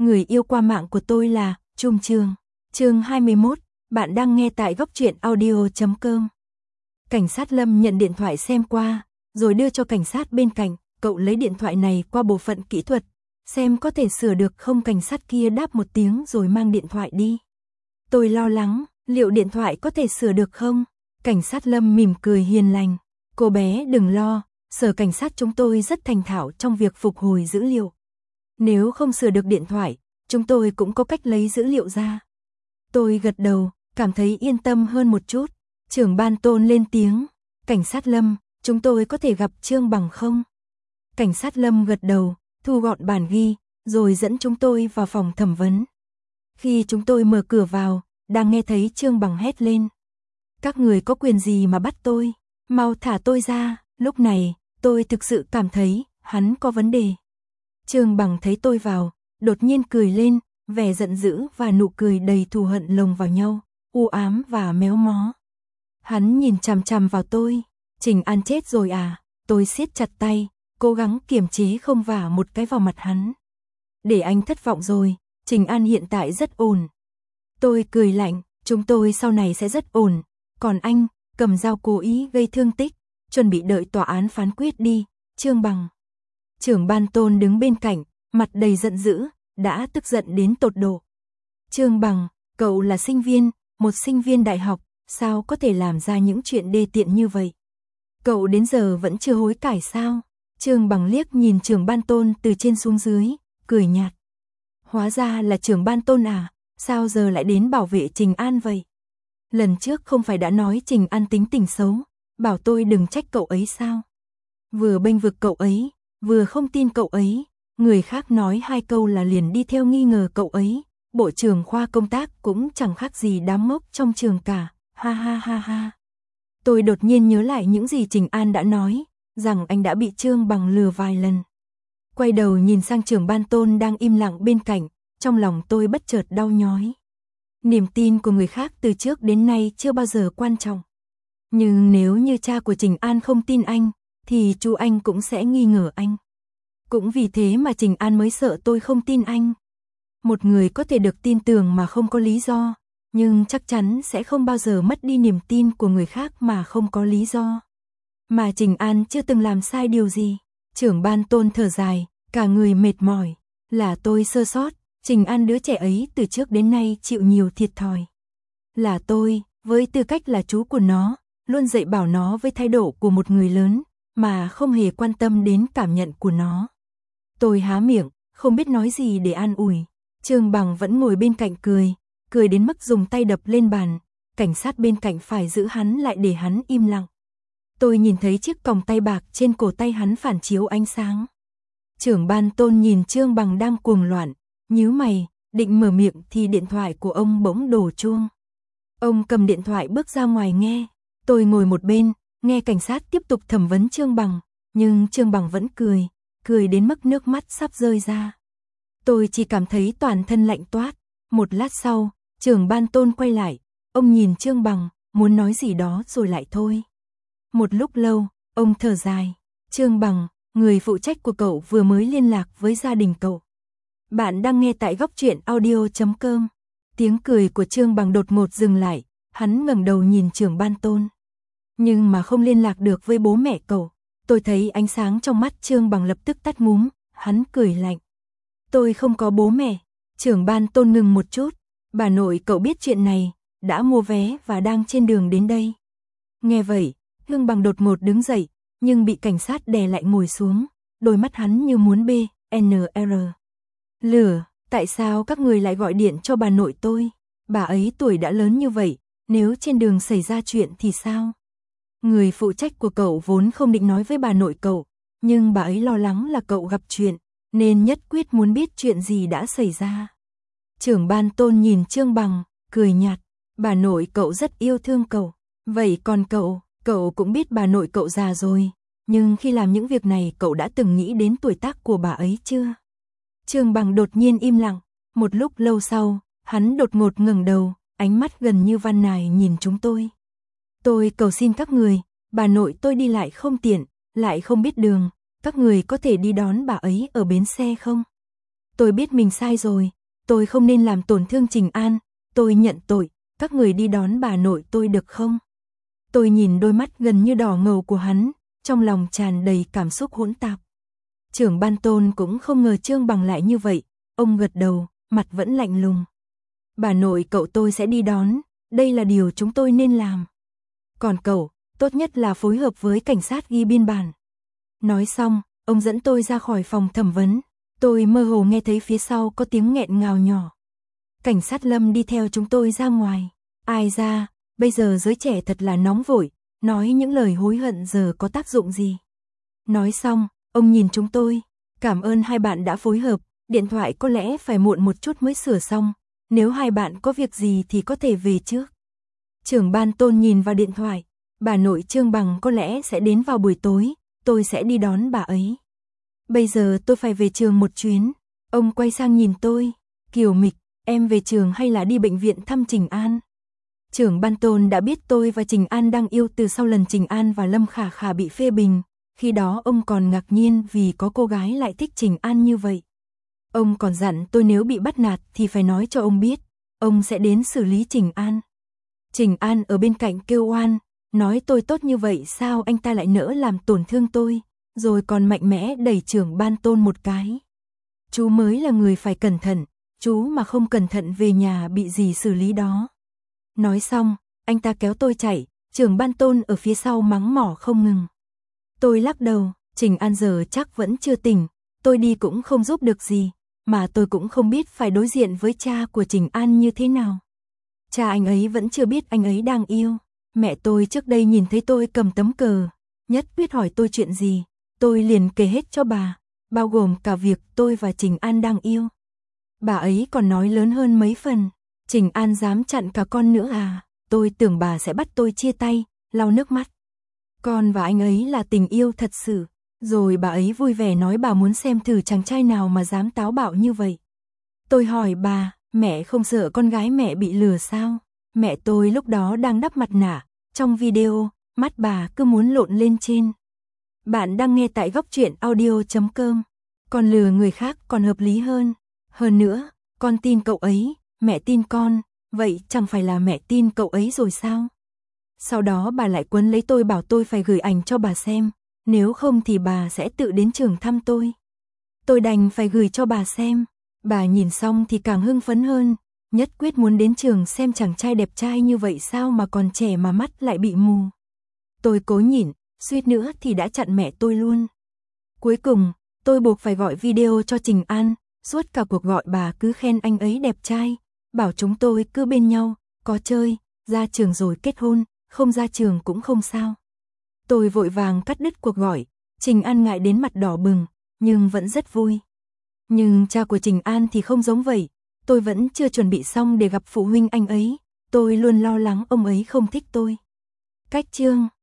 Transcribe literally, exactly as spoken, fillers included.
Người yêu qua mạng của tôi là Trung Trương. Chương hai mươi mốt, bạn đang nghe tại góc truyện audio chấm com. Cảnh sát Lâm nhận điện thoại xem qua, rồi đưa cho cảnh sát bên cạnh, cậu lấy điện thoại này qua bộ phận kỹ thuật, xem có thể sửa được không. Cảnh sát kia đáp một tiếng rồi mang điện thoại đi. Tôi lo lắng, liệu điện thoại có thể sửa được không? Cảnh sát Lâm mỉm cười hiền lành, cô bé đừng lo, sở cảnh sát chúng tôi rất thành thạo trong việc phục hồi dữ liệu. Nếu không sửa được điện thoại, chúng tôi cũng có cách lấy dữ liệu ra. Tôi gật đầu, cảm thấy yên tâm hơn một chút. Trưởng ban Tôn lên tiếng, cảnh sát Lâm, chúng tôi có thể gặp Trương Bằng không? Cảnh sát Lâm gật đầu, thu gọn bản ghi, rồi dẫn chúng tôi vào phòng thẩm vấn. Khi chúng tôi mở cửa vào, đang nghe thấy Trương Bằng hét lên. Các người có quyền gì mà bắt tôi? Mau thả tôi ra. Lúc này, tôi thực sự cảm thấy hắn có vấn đề. Trương Bằng thấy tôi vào, đột nhiên cười lên, vẻ giận dữ và nụ cười đầy thù hận lồng vào nhau, u ám và méo mó. Hắn nhìn chằm chằm vào tôi. Trình An chết rồi à? Tôi siết chặt tay, cố gắng kiềm chế không vả một cái vào mặt hắn. Để anh thất vọng rồi, Trình An hiện tại rất ổn. Tôi cười lạnh, chúng tôi sau này sẽ rất ổn. Còn anh, cầm dao cố ý gây thương tích, chuẩn bị đợi tòa án phán quyết đi. Trương Bằng. Trưởng ban Tôn đứng bên cạnh, mặt đầy giận dữ, đã tức giận đến tột độ. Trương Bằng, cậu là sinh viên, một sinh viên đại học, sao có thể làm ra những chuyện đê tiện như vậy? Cậu đến giờ vẫn chưa hối cải sao? Trương Bằng liếc nhìn trưởng ban Tôn từ trên xuống dưới, cười nhạt. Hóa ra là trưởng ban Tôn à, sao giờ lại đến bảo vệ Trình An vậy? Lần trước không phải đã nói Trình An tính tình xấu, bảo tôi đừng trách cậu ấy sao? Vừa bênh vực cậu ấy, vừa không tin cậu ấy, người khác nói hai câu là liền đi theo nghi ngờ cậu ấy, bộ trưởng khoa công tác cũng chẳng khác gì đám ngốc trong trường cả, ha ha ha ha. Tôi đột nhiên nhớ lại những gì Trình An đã nói, rằng anh đã bị Trương Bằng lừa vài lần. Quay đầu nhìn sang trưởng ban Tôn đang im lặng bên cạnh, trong lòng tôi bất chợt đau nhói. Niềm tin của người khác từ trước đến nay chưa bao giờ quan trọng. Nhưng nếu như cha của Trình An không tin anh, thì chú anh cũng sẽ nghi ngờ anh. Cũng vì thế mà Trình An mới sợ tôi không tin anh. Một người có thể được tin tưởng mà không có lý do, nhưng chắc chắn sẽ không bao giờ mất đi niềm tin của người khác mà không có lý do. Mà Trình An chưa từng làm sai điều gì. Trưởng ban Tôn thở dài, cả người mệt mỏi. Là tôi sơ sót, Trình An đứa trẻ ấy từ trước đến nay chịu nhiều thiệt thòi. Là tôi, với tư cách là chú của nó, luôn dạy bảo nó với thái độ của một người lớn, mà không hề quan tâm đến cảm nhận của nó. Tôi há miệng, không biết nói gì để an ủi. Trương Bằng vẫn ngồi bên cạnh cười, cười đến mức dùng tay đập lên bàn. Cảnh sát bên cạnh phải giữ hắn lại để hắn im lặng. Tôi nhìn thấy chiếc còng tay bạc trên cổ tay hắn phản chiếu ánh sáng. Trưởng ban Tôn nhìn Trương Bằng đang cuồng loạn, nhíu mày, định mở miệng thì điện thoại của ông bỗng đổ chuông. Ông cầm điện thoại bước ra ngoài nghe. Tôi ngồi một bên, nghe cảnh sát tiếp tục thẩm vấn Trương Bằng, nhưng Trương Bằng vẫn cười, cười đến mức nước mắt sắp rơi ra. Tôi chỉ cảm thấy toàn thân lạnh toát. Một lát sau, trưởng ban Tôn quay lại, ông nhìn Trương Bằng, muốn nói gì đó rồi lại thôi. Một lúc lâu, ông thở dài. Trương Bằng, người phụ trách của cậu vừa mới liên lạc với gia đình cậu. Bạn đang nghe tại góc truyện audio chấm com. Tiếng cười của Trương Bằng đột ngột dừng lại, hắn ngẩng đầu nhìn trưởng ban Tôn. Nhưng mà không liên lạc được với bố mẹ cậu. Tôi thấy ánh sáng trong mắt Trương Bằng lập tức tắt ngúm, hắn cười lạnh. Tôi không có bố mẹ. Trưởng ban Tôn ngừng một chút. Bà nội cậu biết chuyện này, đã mua vé và đang trên đường đến đây. Nghe vậy, Trương Bằng đột ngột đứng dậy, nhưng bị cảnh sát đè lại ngồi xuống, đôi mắt hắn như muốn bê, en rờ. Lửa, tại sao các người lại gọi điện cho bà nội tôi? Bà ấy tuổi đã lớn như vậy, nếu trên đường xảy ra chuyện thì sao? Người phụ trách của cậu vốn không định nói với bà nội cậu, nhưng bà ấy lo lắng là cậu gặp chuyện, nên nhất quyết muốn biết chuyện gì đã xảy ra. Trưởng ban Tôn nhìn Trương Bằng, cười nhạt, bà nội cậu rất yêu thương cậu. Vậy còn cậu, cậu cũng biết bà nội cậu già rồi, nhưng khi làm những việc này cậu đã từng nghĩ đến tuổi tác của bà ấy chưa? Trương Bằng đột nhiên im lặng, một lúc lâu sau, hắn đột ngột ngẩng đầu, ánh mắt gần như van nài nhìn chúng tôi. Tôi cầu xin các người, bà nội tôi đi lại không tiện, lại không biết đường, các người có thể đi đón bà ấy ở bến xe không? Tôi biết mình sai rồi, tôi không nên làm tổn thương Trình An, tôi nhận tội, các người đi đón bà nội tôi được không? Tôi nhìn đôi mắt gần như đỏ ngầu của hắn, trong lòng tràn đầy cảm xúc hỗn tạp. Trưởng ban Tôn cũng không ngờ Trương Bằng lại như vậy, ông gật đầu, mặt vẫn lạnh lùng. Bà nội cậu tôi sẽ đi đón, đây là điều chúng tôi nên làm. Còn cậu, tốt nhất là phối hợp với cảnh sát ghi biên bản. Nói xong, ông dẫn tôi ra khỏi phòng thẩm vấn, tôi mơ hồ nghe thấy phía sau có tiếng nghẹn ngào nhỏ. Cảnh sát Lâm đi theo chúng tôi ra ngoài, ai ra, bây giờ giới trẻ thật là nóng vội, nói những lời hối hận giờ có tác dụng gì. Nói xong, ông nhìn chúng tôi, cảm ơn hai bạn đã phối hợp, điện thoại có lẽ phải muộn một chút mới sửa xong, nếu hai bạn có việc gì thì có thể về trước. Trưởng ban Tôn nhìn vào điện thoại, bà nội Trương Bằng có lẽ sẽ đến vào buổi tối, tôi sẽ đi đón bà ấy. Bây giờ tôi phải về trường một chuyến. Ông quay sang nhìn tôi, Kiều Mịch, em về trường hay là đi bệnh viện thăm Trình An? Trưởng ban Tôn đã biết tôi và Trình An đang yêu từ sau lần Trình An và Lâm Khả Khả bị phê bình, khi đó ông còn ngạc nhiên vì có cô gái lại thích Trình An như vậy. Ông còn dặn tôi nếu bị bắt nạt thì phải nói cho ông biết, ông sẽ đến xử lý Trình An. Trình An ở bên cạnh kêu oan, nói tôi tốt như vậy sao anh ta lại nỡ làm tổn thương tôi, rồi còn mạnh mẽ đẩy trưởng ban Tôn một cái. Chú mới là người phải cẩn thận, chú mà không cẩn thận về nhà bị gì xử lý đó. Nói xong, anh ta kéo tôi chạy, trưởng ban Tôn ở phía sau mắng mỏ không ngừng. Tôi lắc đầu, Trình An giờ chắc vẫn chưa tỉnh, tôi đi cũng không giúp được gì, mà tôi cũng không biết phải đối diện với cha của Trình An như thế nào. Cha anh ấy vẫn chưa biết anh ấy đang yêu. Mẹ tôi trước đây nhìn thấy tôi cầm tấm cờ, nhất quyết hỏi tôi chuyện gì, tôi liền kể hết cho bà, bao gồm cả việc tôi và Trình An đang yêu. Bà ấy còn nói lớn hơn mấy phần, Trình An dám chặn cả con nữa à, tôi tưởng bà sẽ bắt tôi chia tay, lau nước mắt. Con và anh ấy là tình yêu thật sự, rồi bà ấy vui vẻ nói bà muốn xem thử chàng trai nào mà dám táo bạo như vậy. Tôi hỏi bà, mẹ không sợ con gái mẹ bị lừa sao? Mẹ tôi lúc đó đang đắp mặt nạ, trong video, mắt bà cứ muốn lộn lên trên. Bạn đang nghe tại góc truyện audio chấm com. Còn lừa người khác còn hợp lý hơn. Hơn nữa, con tin cậu ấy, mẹ tin con, vậy chẳng phải là mẹ tin cậu ấy rồi sao? Sau đó bà lại quấn lấy tôi bảo tôi phải gửi ảnh cho bà xem, nếu không thì bà sẽ tự đến trường thăm tôi. Tôi đành phải gửi cho bà xem, bà nhìn xong thì càng hưng phấn hơn, nhất quyết muốn đến trường xem chàng trai đẹp trai như vậy sao mà còn trẻ mà mắt lại bị mù. Tôi cố nhịn, suýt nữa thì đã chặn mẹ tôi luôn. Cuối cùng, tôi buộc phải gọi video cho Trình An, suốt cả cuộc gọi bà cứ khen anh ấy đẹp trai, bảo chúng tôi cứ bên nhau, có chơi, ra trường rồi kết hôn, không ra trường cũng không sao. Tôi vội vàng cắt đứt cuộc gọi, Trình An ngại đến mặt đỏ bừng, nhưng vẫn rất vui. Nhưng cha của Trình An thì không giống vậy, tôi vẫn chưa chuẩn bị xong để gặp phụ huynh anh ấy, tôi luôn lo lắng ông ấy không thích tôi. Cách chương